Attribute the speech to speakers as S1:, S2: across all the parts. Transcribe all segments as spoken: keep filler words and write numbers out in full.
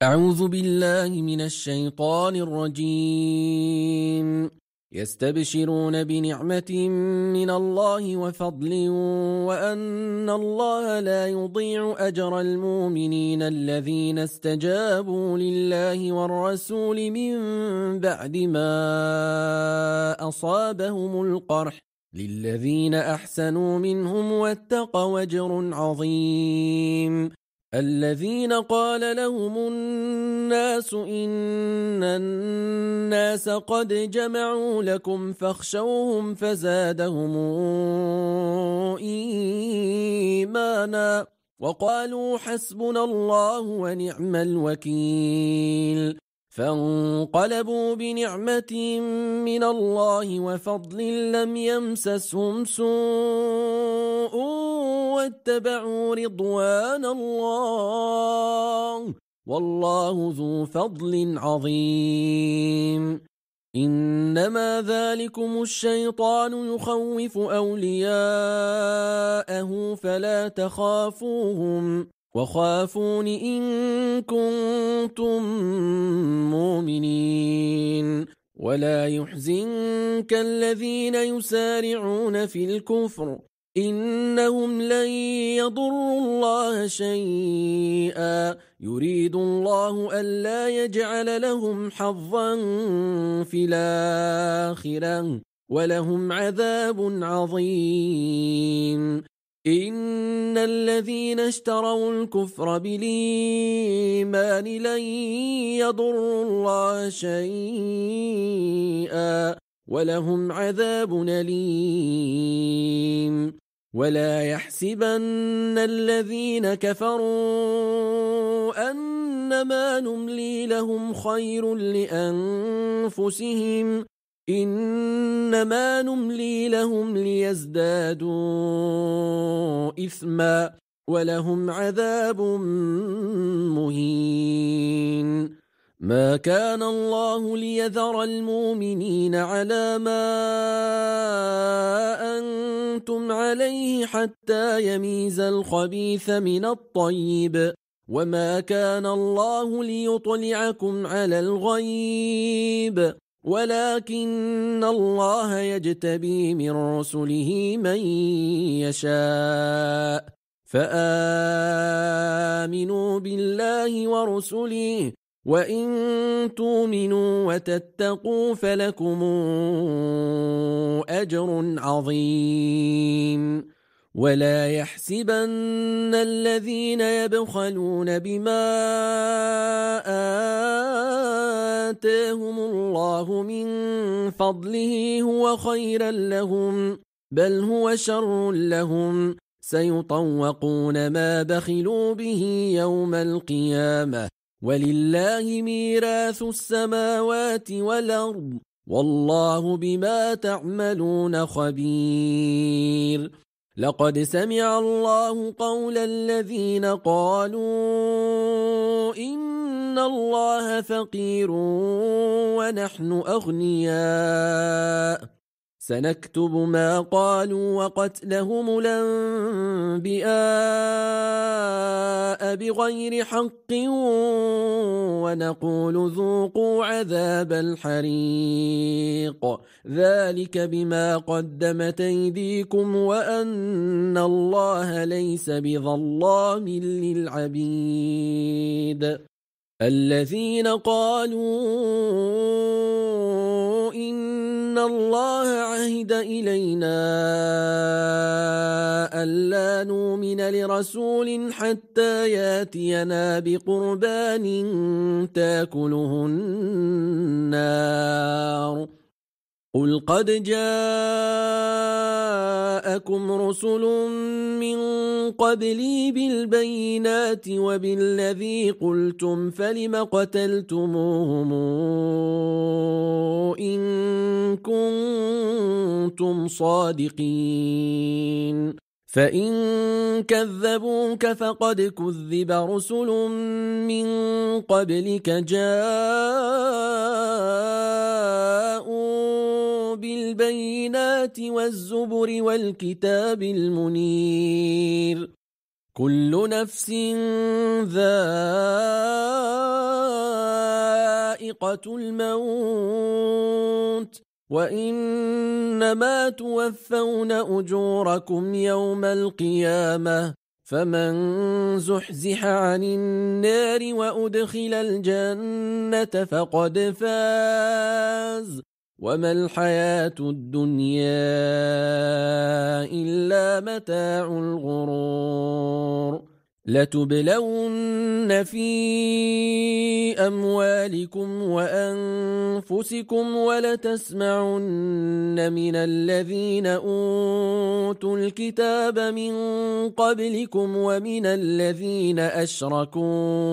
S1: أعوذ بالله من الشيطان الرجيم. يستبشرون بنعمة من الله وفضل وأن الله لا يضيع أجر المؤمنين الذين استجابوا لله والرسول من بعد ما أصابهم القرح للذين أحسنوا منهم واتقوا أجر عظيم. الذين قال لهم الناس إن الناس قد جمعوا لكم فاخشوهم فزادهم إيمانا وقالوا حسبنا الله ونعم الوكيل. فانقلبوا بنعمة من الله وفضل لم يمسسهم سوء واتبعوا رضوان الله والله ذو فضل عظيم. إنما ذلكم الشيطان يخوف أولياءه فلا تخافوهم وخافون إن كنتم مؤمنين. ولا يحزنك الذين يسارعون في الكفر إنهم لن يضروا الله شيئا يريد الله ألا يجعل لهم حظا في الآخرة ولهم عذاب عظيم. إن الذين اشتروا الكفر بالإيمان لن يضروا الله شيئا ولهم عذاب أليم. ولا يحسبن الذين كفروا أنما نملي لهم خير لأنفسهم إنما نملي لهم ليزدادوا إثما ولهم عذاب مهين. ما كان الله ليذر المؤمنين على ما أنتم عليه حتى يميز الخبيث من الطيب وما كان الله ليطلعكم على الغيب ولكن الله يجتبي من رسله من يشاء فآمنوا بالله ورسله وإن تؤمنوا وتتقوا فلكم أجر عظيم. ولا يحسبن الذين يبخلون بما آتاهم الله من فضله هو خيرا لهم بل هو شر لهم سيطوقون ما بخلوا به يوم القيامة ولله ميراث السماوات والأرض والله بما تعملون خبير. لقد سمع الله قول الذين قالوا إن الله فقير ونحن أغنياء سنكتب ما قالوا وقتلهم الأنبياء بغير حق ونقول ذوقوا عذاب الحريق ذلك بما قدمت أيديكم وأن الله ليس بظلام للعبيد. الذين قالوا إن الله عهد إلينا ألا نؤمن لرسول حتى ياتينا بقربان تاكله النار قل قد جاءكم رسل من قبلي بالبينات وبالذي قلتم فلم قتلتموهم إن كنتم صادقين فإن كذبوك فقد كذب رسل من قبلك جاءوا بالبينات والزبر والكتاب المنير كل نفس ذائقة ذائقة الموت وإنما توفون أجوركم يوم القيامة فمن زحزح عن النار وأدخل الجنة فقد فاز وما الحياة الدنيا إلا متاع الغرور لتبلون في أموالكم وأنفسكم ولتسمعن من الذين أوتوا الكتاب من قبلكم ومن الذين أشركوا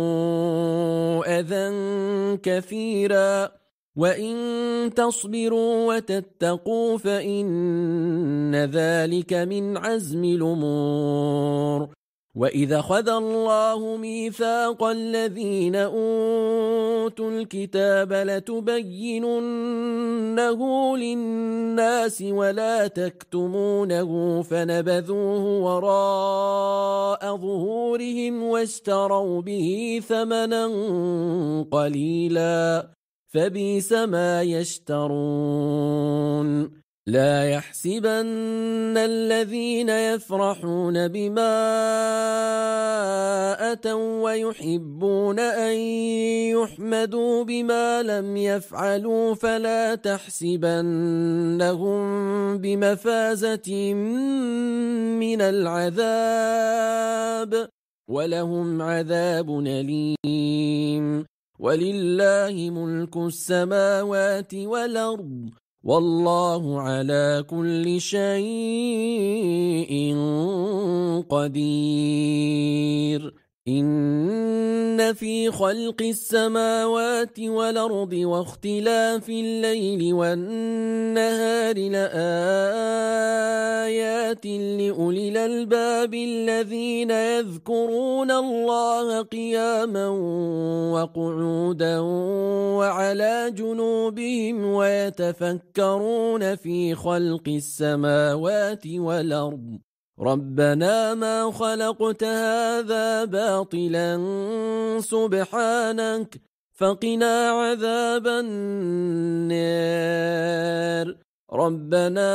S1: أذى كثيرا وإن تصبروا وتتقوا فإن ذلك من عزم الأمور وإذا أخذ الله ميثاق الذين أوتوا الكتاب لتبيننه للناس ولا تكتمونه فنبذوه وراء ظهورهم واشتروا به ثمنا قليلا فبئس ما يشترون لا يحسبن الذين يفرحون بما أتوا ويحبون أن يحمدوا بما لم يفعلوا فلا تحسبنهم بمفازة من العذاب ولهم عذاب أليم ولله ملك السماوات والأرض والله على كل شيء قدير إن في خلق السماوات والأرض واختلاف الليل والنهار لآيات لأولي الألباب الذين يذكرون الله قياما وقعودا وعلى جنوبهم ويتفكرون في خلق السماوات والأرض ربنا ما خلقت هذا باطلا سبحانك فقنا عذاب النار ربنا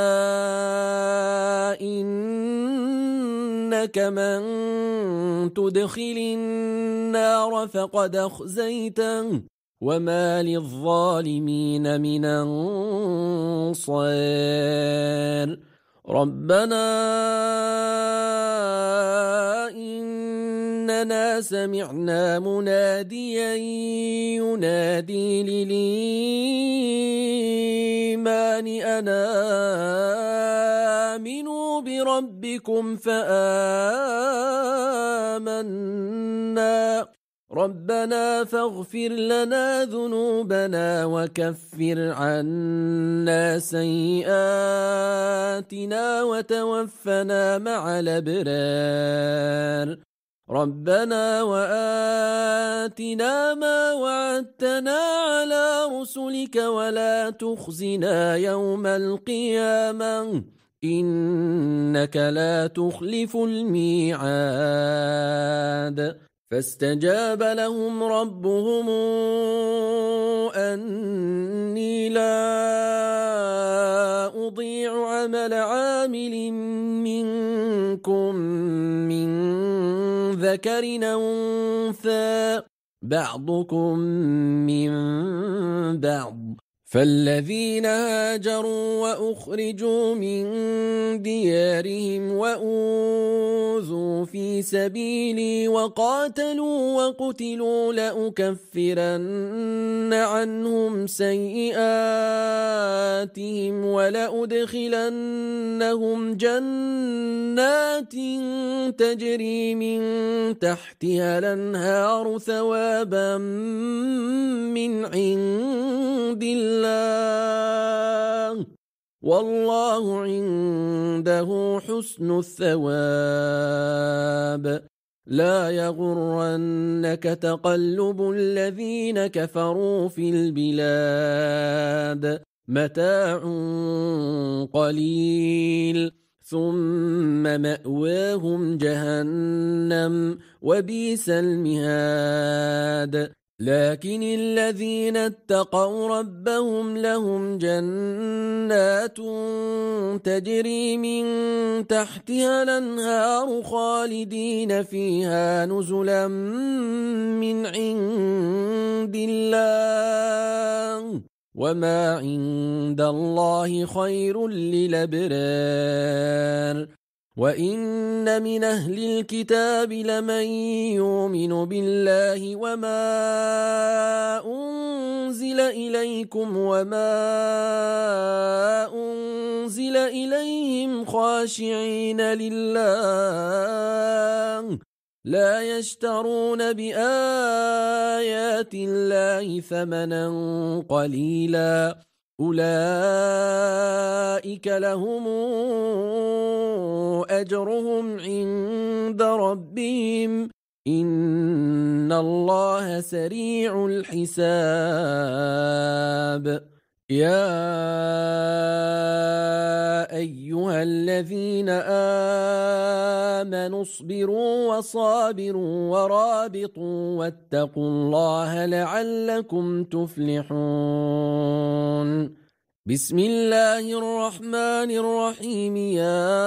S1: إنك من تدخل النار فقد أخزيته وما للظالمين من أنصار ربنا إننا سمعنا مناديا ينادي للإيمان أن آمنوا بربكم فآمنا ربنا فاغفر لنا ذنوبنا وكفر عنا سيئاتنا وتوفنا مع الأبرار ربنا وآتنا ما وعدتنا على رسلك ولا تخزنا يوم القيامة إنك لا تخلف الميعاد فاستجاب لهم ربهم أني لا أضيع عمل عامل منكم من ذكر أو أنثى بعضكم من بعض فالذين هاجروا وأخرجوا من ديارهم وأوذوا في سبيلي وقاتلوا وقتلوا لأكفرن عنهم سيئاتهم ولأدخلنهم جنات تجري من تحتها الأنهار ثوابا من عند الله والله عنده حسن الثواب لا يغرنك تقلب الذين كفروا في البلاد متاع قليل ثم مأواهم جهنم وبئس المهاد لكن الذين اتقوا ربهم لهم جنات تجري من تحتها الأنهار خالدين فيها نزلا من عند الله وما عند الله خير للأبرار وإن من أهل الكتاب لمن يؤمن بالله وما أنزل إليكم وما أنزل إليهم خاشعين لله لا يشترون بآيات الله ثمنا قليلا أولئك لهم أجرهم عند ربهم إن الله سريع الحساب يا أيها الذين آمنوا اصبروا وصابروا ورابطوا واتقوا الله لعلكم تفلحون بسم الله الرحمن الرحيم يا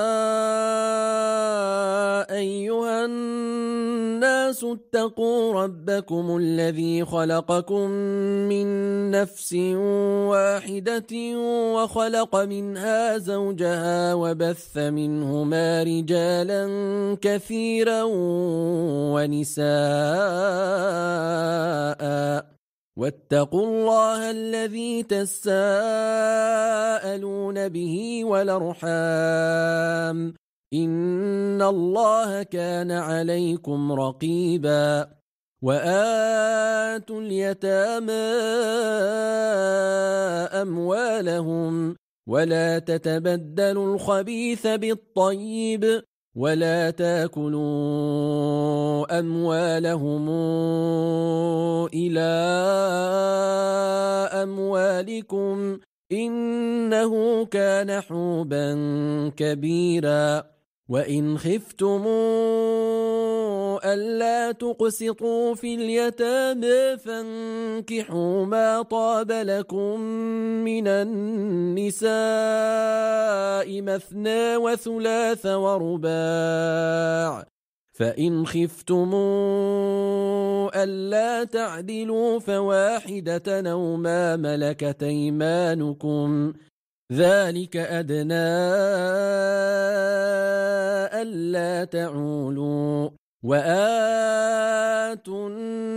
S1: أيها الناس اتقوا ربكم الذي خلقكم من نفس واحدة وخلق منها زوجها وبث منهما رجالا كثيرا ونساء واتقوا الله الذي تساءلون به والأرحام إن الله كان عليكم رقيبا وآتوا اليتامى أموالهم ولا تتبدلوا الخبيث بالطيب ولا تاكلوا أموالهم إلى أموالكم إنه كان حوبا كبيرا وإن خفتم ألا تقسطوا في اليتامى فانكحوا ما طاب لكم من النساء مثنى وثلاث ورباع فإن خفتم ألا تعدلوا فواحدة أو ما ملكت أيمانكم ذلك أدنى ألا تعولوا وآتوا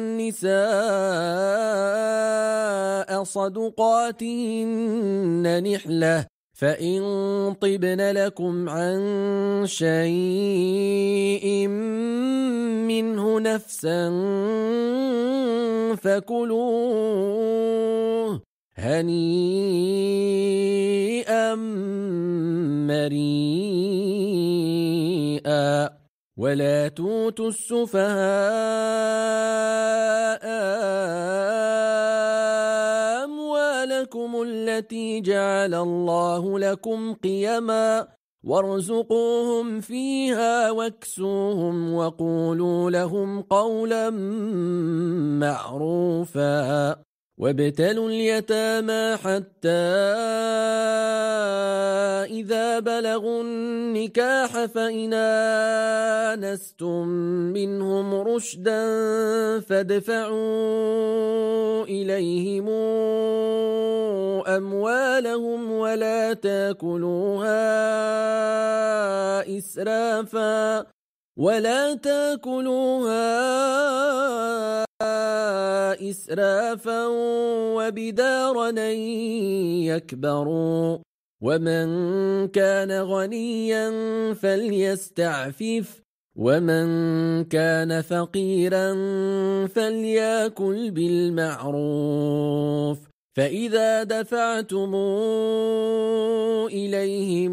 S1: النساء صدقاتهن نحلة فإن طبن لكم عن شيء منه نفسا فكلوه هنيئا مريئا ولا توتوا السفهاء أموالكم التي جعل الله لكم قيما وارزقوهم فيها واكسوهم وقولوا لهم قولا معروفا وابتلوا اليتامى حتى إذا بلغوا النكاح فإن آنستم منهم رشدا فادفعوا إليهم أموالهم ولا تاكلوها إسرافا ولا تاكلوها إسرافا وبدارا أن يكبروا ومن كان غنيا فليستعفف ومن كان فقيرا فليأكل بالمعروف فإذا دفعتم إليهم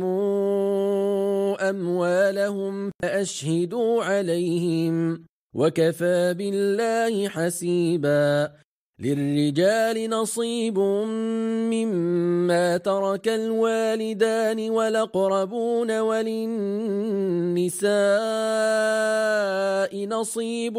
S1: أموالهم فأشهدوا عليهم وكفى بالله حسيبا للرجال نصيب مما ترك الوالدان والأقربون وللنساء نصيب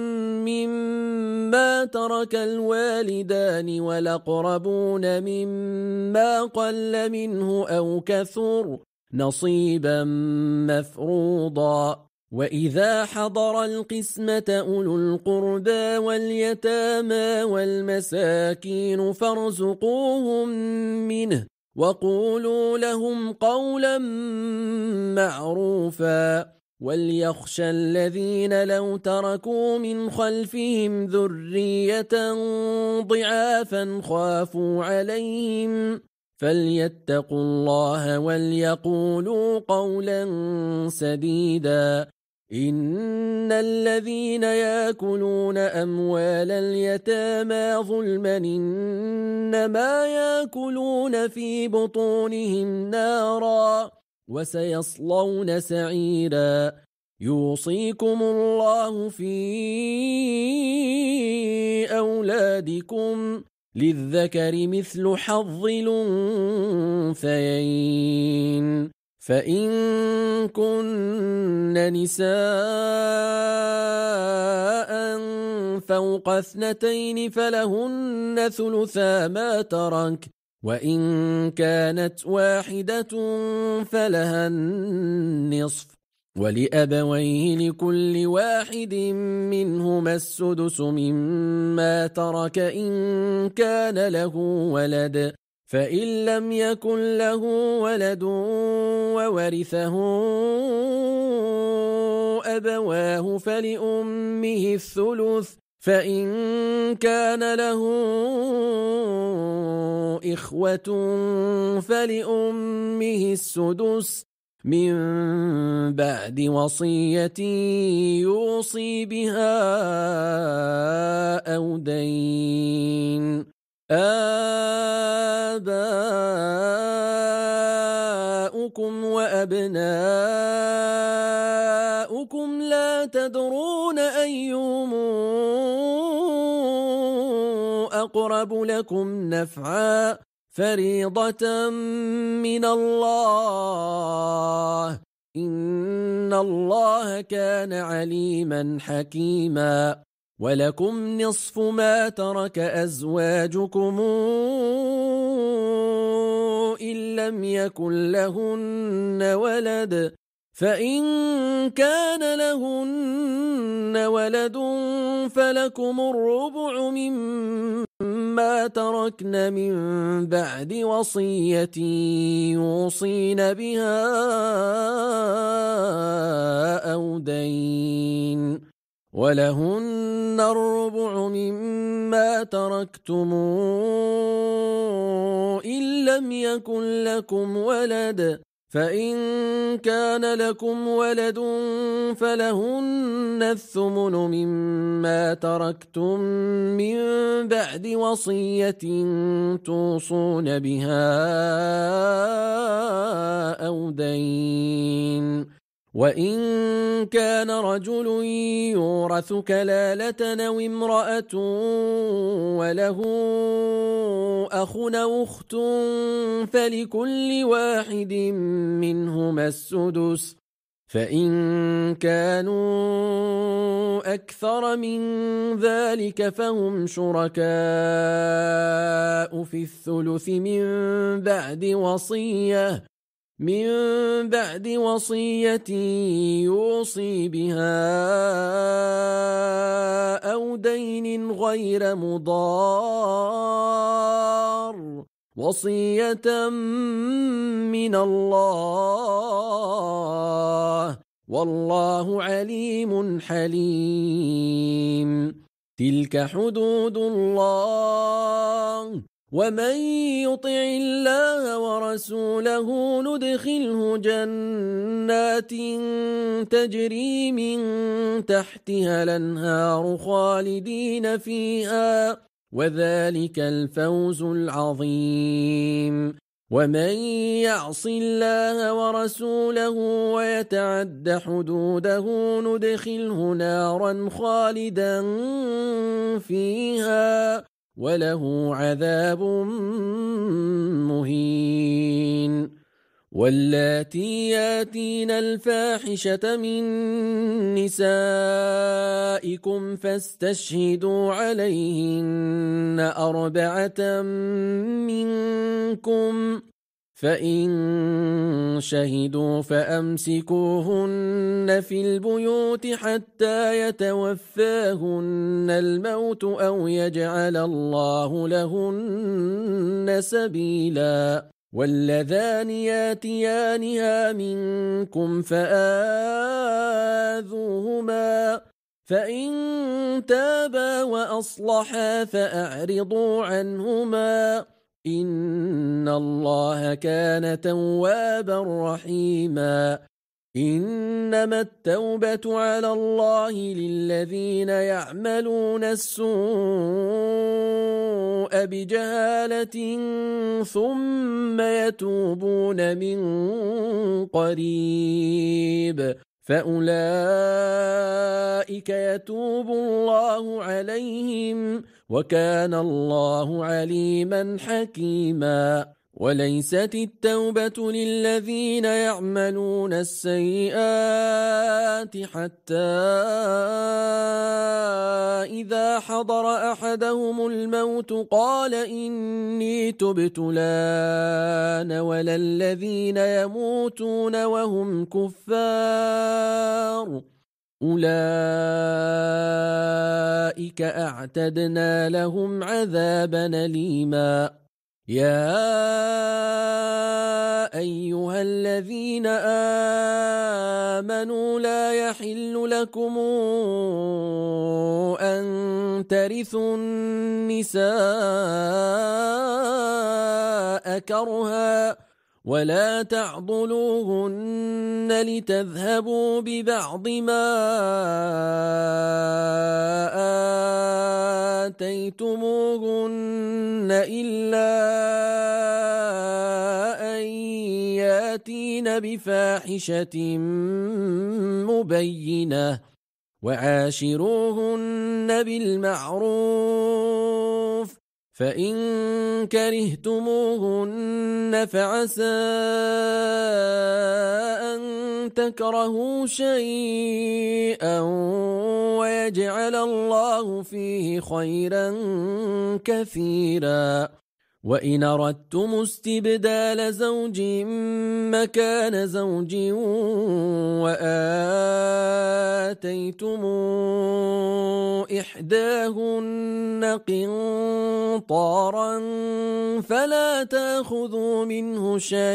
S1: مما ترك الوالدان والأقربون مما قل منه أو كثر نصيبا مفروضا وإذا حضر القسمة أولو القربى واليتامى والمساكين فارزقوهم منه وقولوا لهم قولا معروفا وليخشى الذين لو تركوا من خلفهم ذرية ضعافا خافوا عليهم فليتقوا الله وليقولوا قولا سديدا إن الذين يأكلون أموال اليتامى ظلما إنما يأكلون في بطونهم نارا وسيصلون سعيرا يوصيكم الله في أولادكم للذكر مثل حظ الأنثيين فإن كن نساء فوق اثنتين فلهن ثلثا ما ترك وإن كانت واحدة فلها النصف ولأبويه لكل واحد منهما السدس مما ترك إن كان له ولد فإن لم يكن له ولد وورثه أبواه فلأمه الثلث فإن كان له إخوة فلأمه السدس من بعد وصية يوصي بها أو دين آباؤكم وأبناؤكم لا تدرون أيهم أقرب لكم نفعا فريضة من الله إن الله كان عليما حكيما ولكم نصف ما ترك أزواجكم إن لم يكن لهن ولد فإن كان لهن ولد فلكم الربع مما تركن من بعد وصية يوصين بها أو دين ولهن الربع مما تركتم إن لم يكن لكم ولد فإن كان لكم ولد فلهن الثمن مما تركتم من بعد وصية توصون بها أو دين وإن كان رجل يورث كلالة أو امرأة وله أخ أو أخت فلكل واحد منهما السدس فإن كانوا أكثر من ذلك فهم شركاء في الثلث من بعد وصية من بعد وصية يوصي بها أو دين غير مضار وصية من الله والله عليم حليم تلك حدود الله ومن يطع الله ورسوله ندخله جنات تجري من تحتها الأنهار خالدين فيها وذلك الفوز العظيم ومن يعص الله ورسوله ويتعد حدوده ندخله نارا خالدا فيها وله عذاب مهين. واللاتي ياتين الفاحشة من نسائكم فاستشهدوا عليهن أربعة منكم، فإن شهدوا فأمسكوهن في البيوت حتى يتوفاهن الموت أو يجعل الله لهن سبيلا. واللذان ياتيانها منكم فآذوهما، فإن تابا وأصلحا فأعرضوا عنهما، إن الله كان توابا رحيما. إنما التوبة على الله للذين يعملون السوء بجهالة ثم يتوبون من قريب فأولئك يتوب الله عليهم، وكان الله عليما حكيما. وليست التوبة للذين يعملون السيئات حتى إذا حضر أحدهم الموت قال إني تبت الآن، ولا الذين يموتون وهم كفار أولئك أعتدنا لهم عذابا أليما. يا أيها الذين آمنوا لا يحل لكم أن ترثوا النساء كرها ولا تعضلوهن لتذهبوا ببعض ما آتيتموهن إلا أن ياتين بفاحشة مبينة وعاشروهن بالمعروف، فإن كرهتموهن فعسى أن تكرهوا شيئا ويجعل الله فيه خيرا كثيرا. وإن أردتم استبدال زوج مكان زوج وآتيتم إحداهن قنطارا فلا تأخذوا منه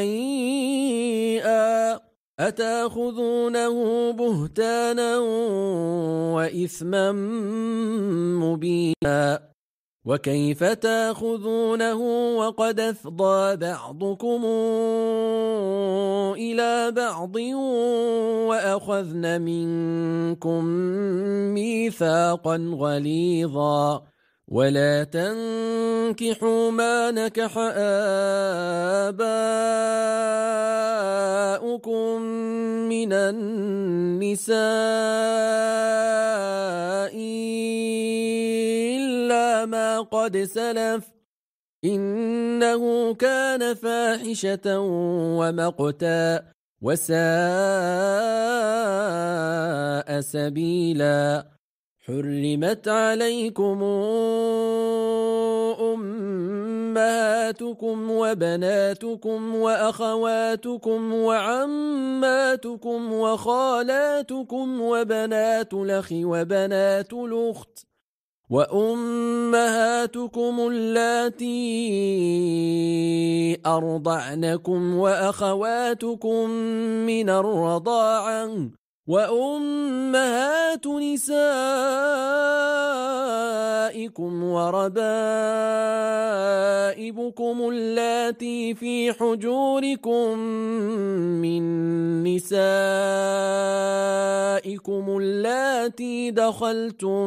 S1: شيئا، أتأخذونه بهتانا وإثما مبينا. وكيف تأخذونه وقد أفضى بعضكم إلى بعض وأخذن منكم ميثاقا غليظا. ولا تنكحوا ما نكح آباؤكم من النساء إلا ما قد سلف إنه كان فاحشة ومقتا وساء سبيلا. حرمت عليكم أمهاتكم وبناتكم وأخواتكم وعماتكم وخالاتكم وبنات الأخ وبنات الأخت وأمهاتكم اللاتي أرضعنكم وأخواتكم من الرضاعة وأمهات نسائكم وربائبكم اللاتي في حجوركم من نسائكم اللاتي دخلتم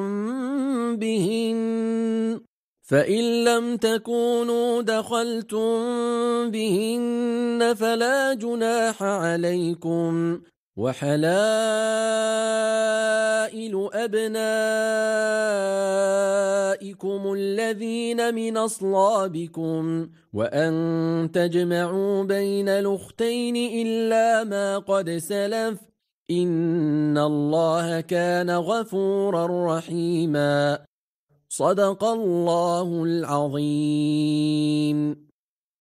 S1: بهن، فإن لم تكونوا دخلتم بهن فلا جناح عليكم، وحلائل أبنائكم الذين من أصلابكم وأن تجمعوا بين الأختين إلا ما قد سلف إن الله كان غفورا رحيما صدق الله العظيم.